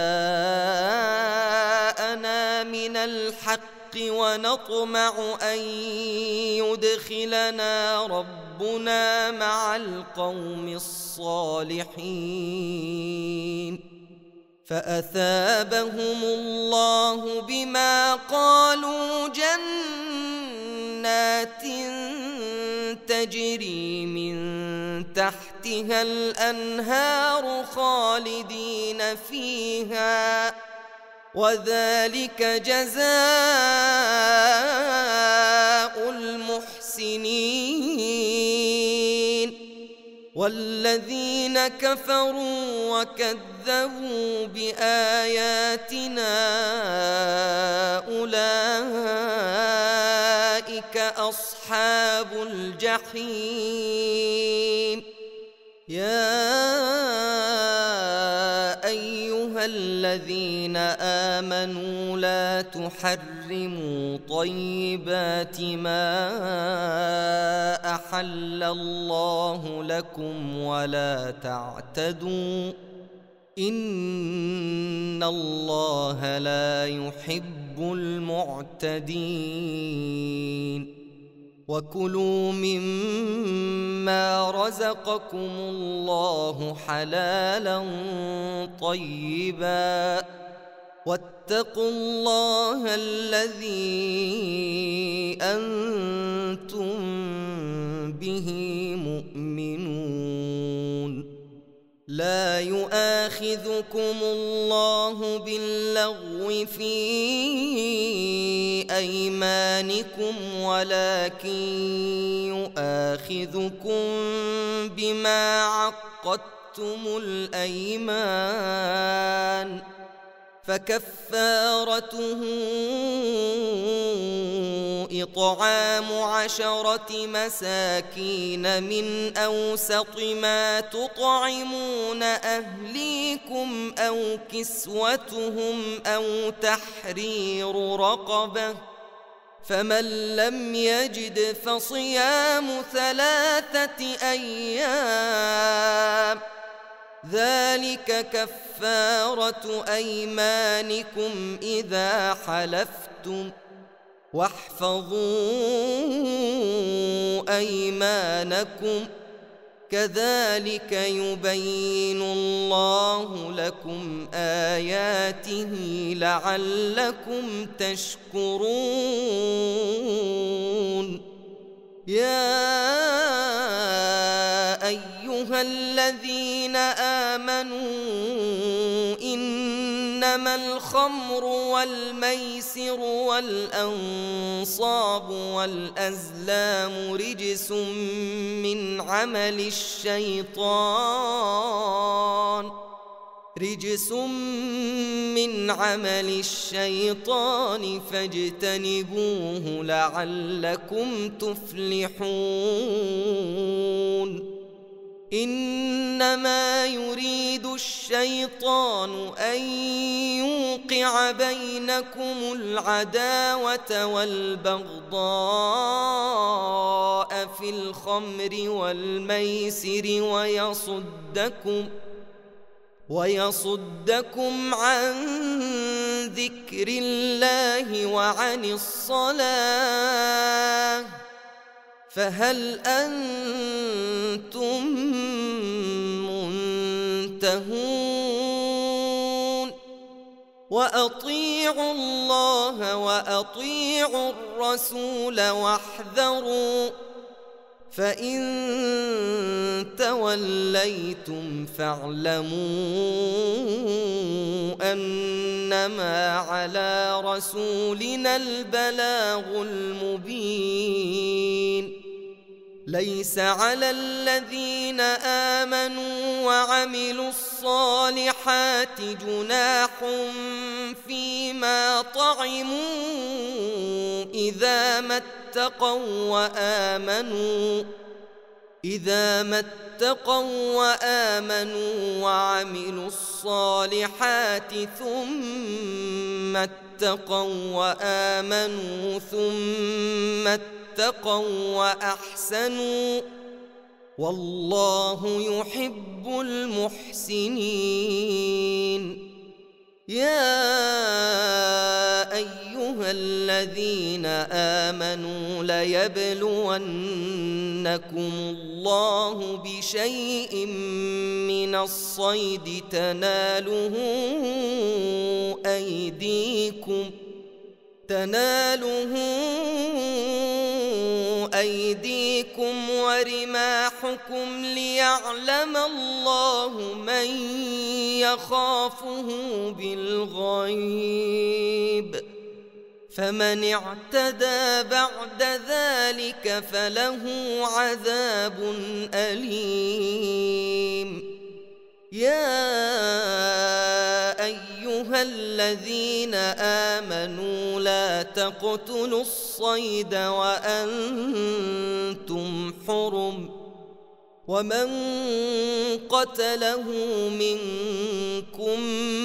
جاءنا من الحق ونطمع أن يدخلنا ربنا مع القوم الصالحين فأثابهم الله بما قالوا جنات تجري من تحتها الأنهار خالدين فيها وذلك جزاء المحسنين والذين كفروا وكذبوا بآياتنا أولئك أصحاب الجحيم يا أيها الذين آمنوا لا تحرموا طيبات ما أحل الله لكم ولا تعتدوا إن الله لا يحب المعتدين وكلوا مما رزقكم الله حلالا طيبا واتقوا الله الذي أنتم به مؤمنون لا يؤاخذكم الله باللغو في أيمانكم ولكن يؤاخذكم بما عقدتم الأيمان فكفارته إطعام عشرة مساكين من أوسط ما تطعمون أهليكم أو كسوتهم أو تحرير رقبة فمن لم يجد فصيام ثلاثة أيام ذلك كفارة أيمانكم إذا حلفتم واحفظوا أيمانكم كذلك يبين الله لكم آياته لعلكم تشكرون يا أيها الذين آمنوا إنما الخمر الخمر والميسر والأنصاب والأزلام رجس من عمل الشيطان رجس من عمل الشيطان فاجتنبوه لعلكم تفلحون إنما يريد الشيطان أن يوقع بينكم العداوة والبغضاء في الخمر والميسر ويصدكم ويصدكم عن ذكر الله وعن الصلاة فهل أنتم منتهون وأطيعوا الله وأطيعوا الرسول واحذروا فإن توليتم فاعلموا أنما على رسولنا البلاغ المبين ليس على الذين آمنوا وعملوا الصالحات جناح فيما طعموا إذا ما اتقوا وآمنوا إذا ما اتقوا وآمنوا وعملوا الصالحات ثم اتقوا وآمنوا ثم اتقوا وأحسنوا والله يحب المحسنين يا أيها الذين آمنوا ليبلونكم الله بشيء من الصيد تناله أيديكم تناله أيديكم ورماحكم ليعلم الله من يخافه بالغيب فمن اعتدى بعد ذلك فله عذاب أليم يا أيها الذين آمنوا لا تقتلوا الصيد وأنتم حرم ومن قتله منكم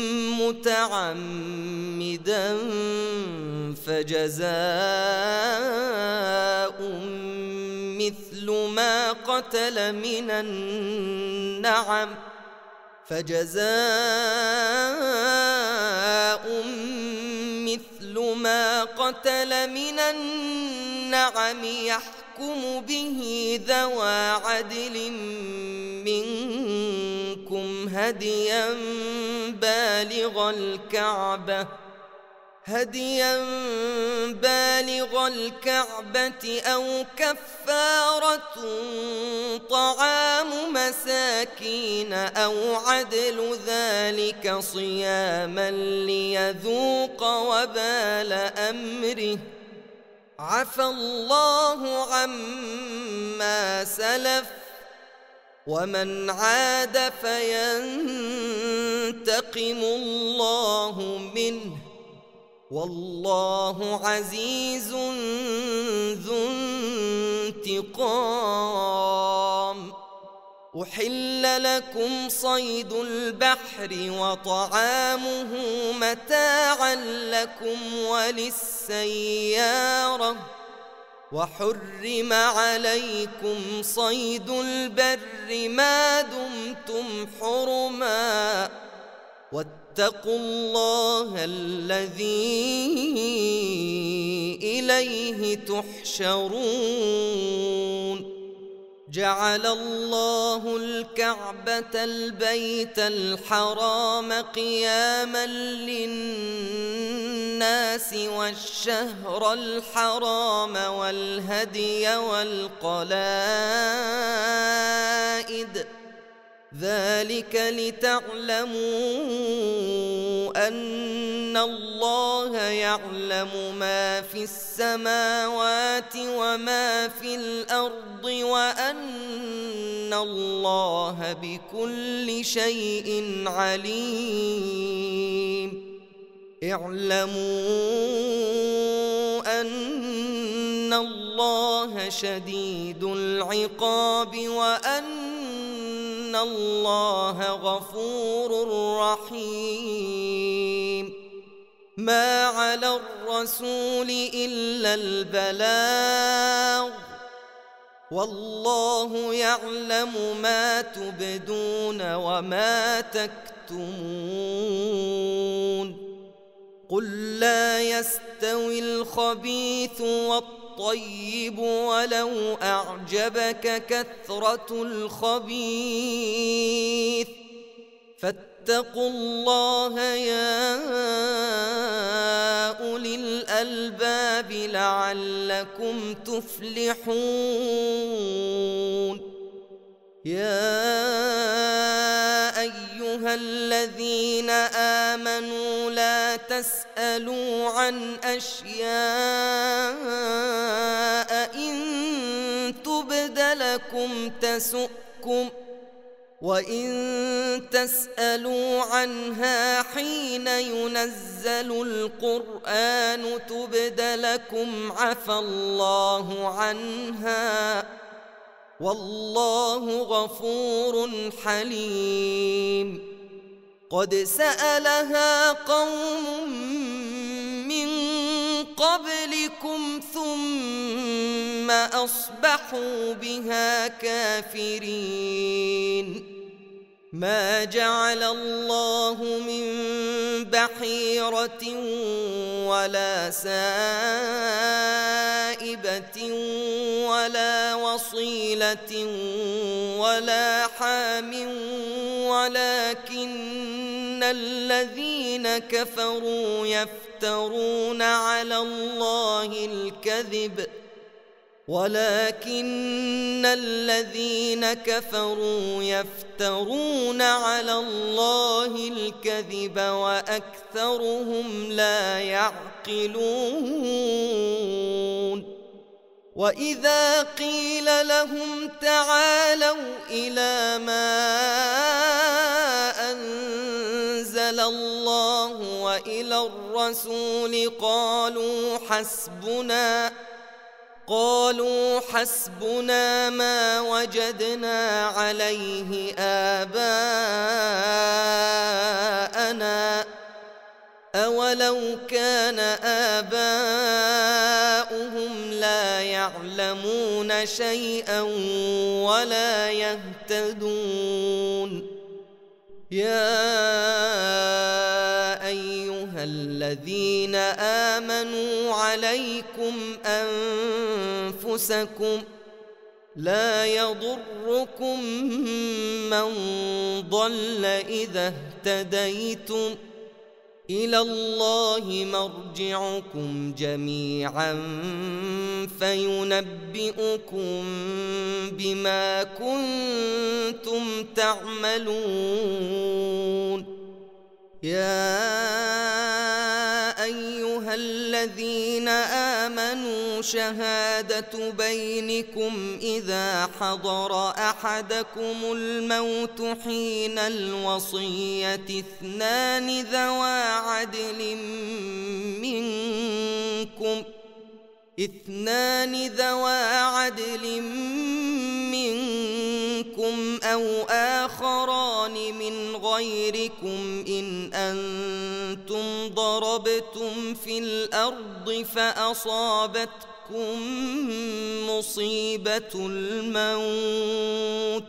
متعمدا فجزاء مثل ما قتل من النعم فجزاء مثل ما قتل من النعم يحكم به ذوى عدل منكم هديا بالغ الكعبة هديا بالغ الكعبة أو كفارة طعام مساكين أو عدل ذلك صياما ليذوق وبال أمره عفى الله عما سلف ومن عاد فينتقم الله منه والله عزيز ذو انتقام أحل لكم صيد البحر وطعامه متاعا لكم وللسيارة وحرم عليكم صيد البر ما دمتم حرما واتقوا الله الذي إليه تحشرون جعل الله الكعبة البيت الحرام قياما للناس والشهر الحرام والهدي والقلائد ذلك لتعلموا أن الله يعلم ما في السماوات وما في الأرض وأن الله بكل شيء عليم. اعلموا أن الله شديد العقاب وأن الله غفور رحيم. ما على الرسول إلا البلاغ، والله يعلم ما تبدون وما تكتمون. قل لا يستوي الخبيث والطيب ولو أعجبك كثرة الخبيث، فاتقوا الله يا أولي الألباب لعلكم تفلحون. يا أيها الذين آمنوا لا تسألوا عن أشياء إن تبد لكم تسؤكم، وإن تسألوا عنها حين ينزل القرآن تبد لكم عفى الله عنها، والله غفور حليم. قد سألها قوم من قبلكم ثم أصبحوا بها كافرين. ما جعل الله من بحيرة ولا سائبة ولا وصيلة ولا حام، ولكن الذين كفروا يفترون على الله الكذب ولكن الذين كفروا يفترون على الله الكذب وأكثرهم لا يعقلون. وإذا قيل لهم تعالوا إلى ما أنزل الله وإلى الرسول قالوا حسبنا قالوا حسبنا ما وجدنا عليه آباءنا أولو كان آباؤهم لا يعلمون شيئا ولا يهتدون. يا أيها الذين آمنوا عليكم أنفسكم لا يضركم من ضل إذا اهتديتم، إلى الله مرجعكم جميعا فينبئكم بما كنتم تعملون. يا أيها الذين آمنوا شهادة بينكم إذا حضر أحدكم الموت حين الوصية اثنان ذوى عدل منكم اثنان ذوى عدل منكم أو آخران من غيركم إن أنتم ضربتم في الأرض فأصابتكم مصيبة الموت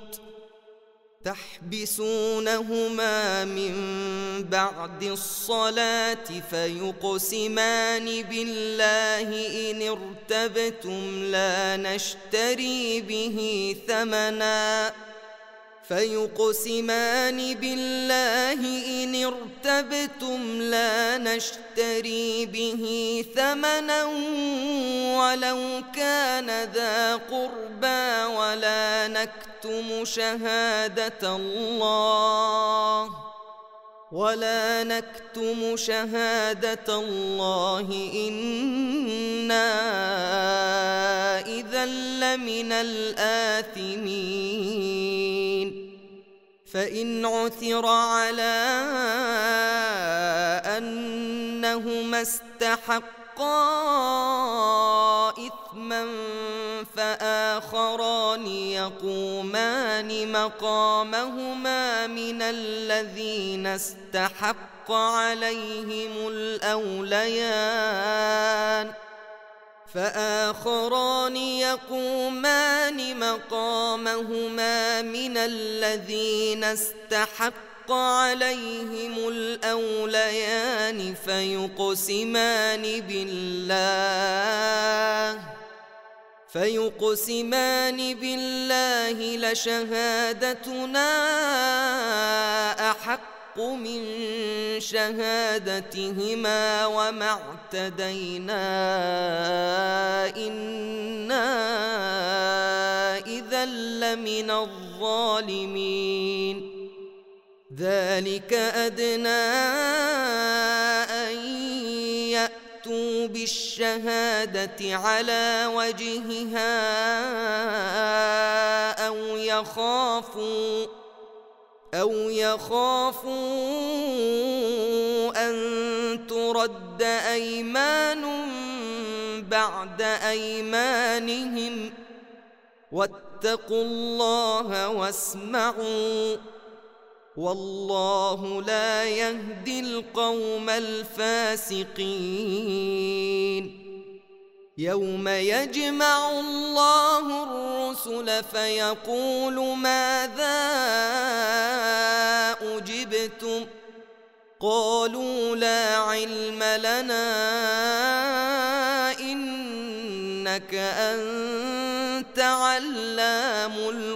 تحبسونهما من بعد الصلاة فيقسمان بالله إن ارتبتم لا نشتري به ثمنا فيقسمان بالله إن ارتبتم لا نشتري به ثمنا ولو كان ذا قربى ولا نكتم شهادة الله ولا نكتم شهادة الله إنا إذا لمن الآثمين فإن عثر على أنهما استحقا إثما فآخران يقومان مقامهما من الذين استحق عليهم الأوليان فآخران يقومان مقامهما من الذين استحق عليهم الأوليان فيقسمان بالله فيقسمان بالله لشهادتنا أحق من شهادتهما وما اعتدينا إنا إذا لمن الظالمين ذلك أدنى أن يأتوا بالشهادة على وجهها أو يخافوا أو يخافوا أن ترد أيمان بعد أيمانهم واتقوا الله واسمعوا والله لا يهدي القوم الفاسقين يوم يجمع الله الرسل فيقول ماذا أجبتم قالوا لا علم لنا إنك أنت علام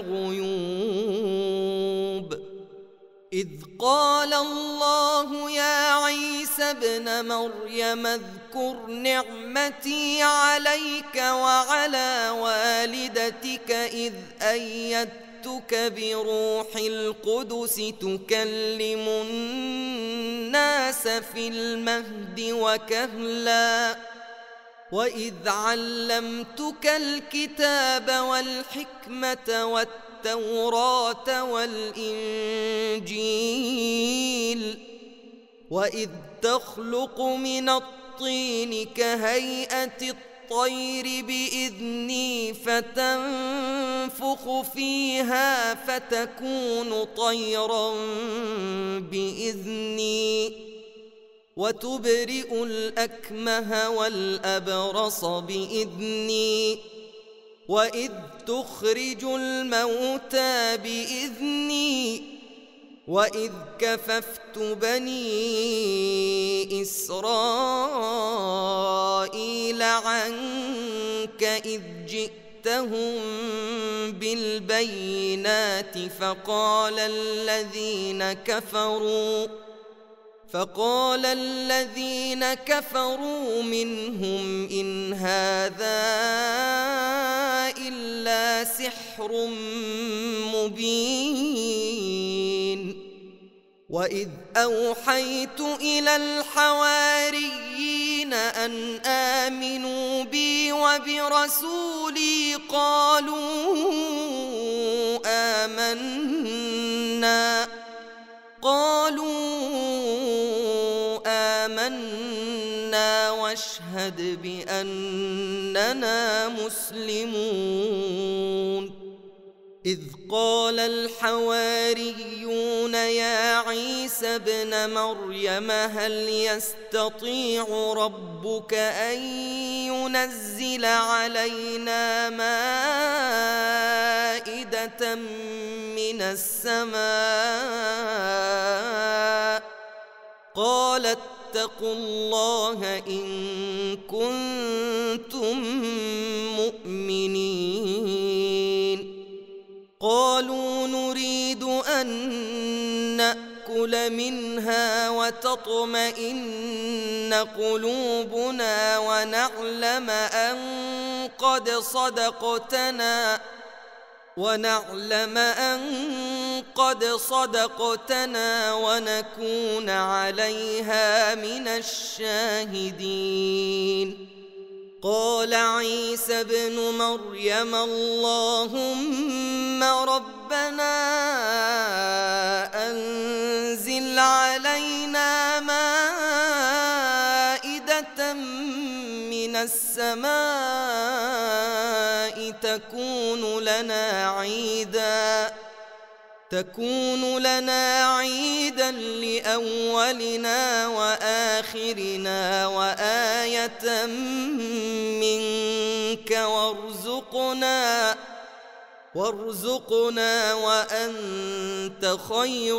الغيوب إذ قال الله يا عيسى ابن مريم اذكر نعمتي عليك وعلى والدتك إذ أيدتك بروح القدس تكلم الناس في المهد وكهلا وإذ علمتك الكتاب والحكمة والتوراة التوراة والإنجيل وإذ تخلق من الطين كهيئة الطير بإذني فتنفخ فيها فتكون طيرا بإذني وتبرئ الأكمه والأبرص بإذني وإذ تخرج الموتى بإذني وإذ كففت بني إسرائيل عنك إذ جئتهم بالبينات فقال الذين كفروا فقال الذين كفروا منهم إن هذا إلا سحر مبين وإذ أوحيت إلى الحواريين أن آمنوا بي وبرسولي قالوا آمنا قالوا آمنا واشهد بأننا مسلمون إذ قال الحواريون يا عيسى ابن مريم هل يستطيع ربك أن ينزل علينا مائدة من السماء قال اتقوا الله إن كنتم مؤمنين قالوا نريد أن نأكل منها وتطمئن قلوبنا ونعلم أن قد صدقتنا ونعلم أن قد صدقتنا ونكون عليها من الشاهدين. قال عيسى ابن مريم اللهم ربنا أنزل علينا مائدة من السماء تكون لنا عيدا تكون لنا عيدا لأولنا وآخرنا وآية منك وارزقنا وارزقنا وأنت خير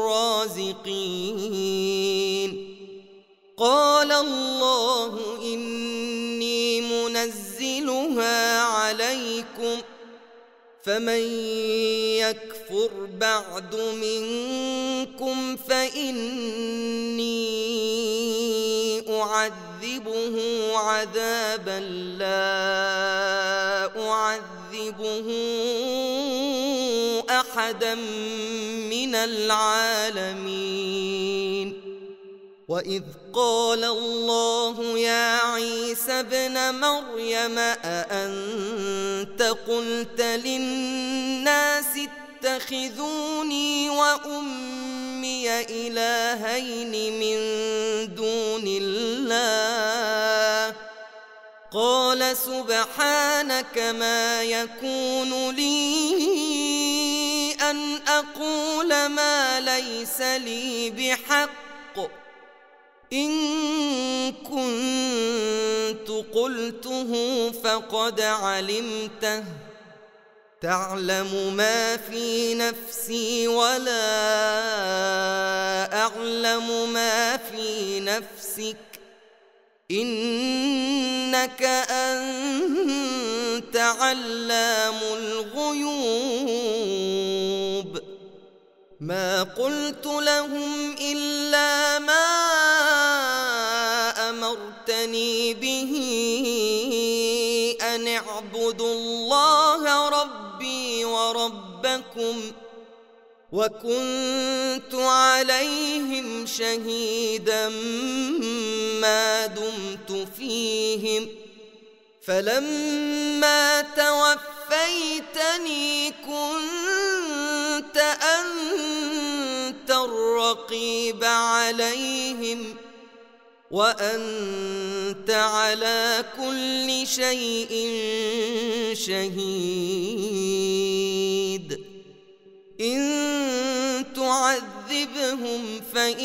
الرازقين. قال الله إني منزلها عليكم فمن يكفر بعد منكم فإني أعذبه عذابا لا أعذبه أحدا من العالمين. وإذ قال الله يا عيسى ابن مريم أأنت قلت للناس اتخذوني وأمي إلهين من دون الله قال سبحانك ما يكون لي أن أقول ما ليس لي بحق إن كنت قلته فقد علمته تعلم ما في نفسي ولا أعلم ما في نفسك إنك أنت علام الغيوب. ما قلت لهم إلا ما أمرتني به أن اعبدوا الله ربي وربكم وكنت عليهم شهيدا ما دمت فيهم فلما توفيتني كنت أنت الرقيب عليهم وأنت على كل شيء شهيد. إن تعذبهم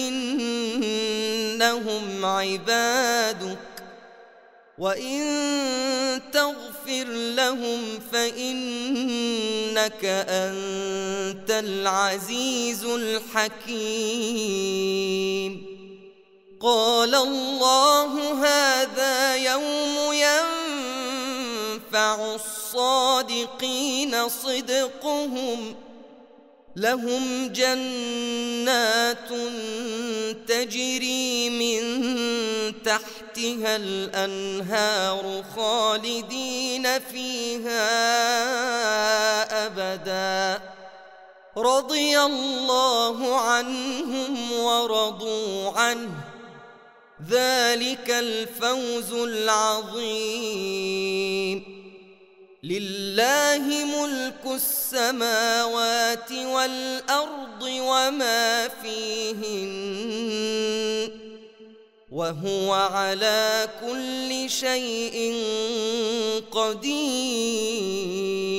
فإنهم عبادك وإن تغفر لهم فإنك أنت العزيز الحكيم. قال الله هذا يوم ينفع الصادقين صدقهم لهم جنات تجري من تحتها الأنهار خالدين فيها أبدا رضي الله عنهم ورضوا عنه ذلك الفوز العظيم. لله ملك السماوات والأرض وما فيهن وهو على كل شيء قدير.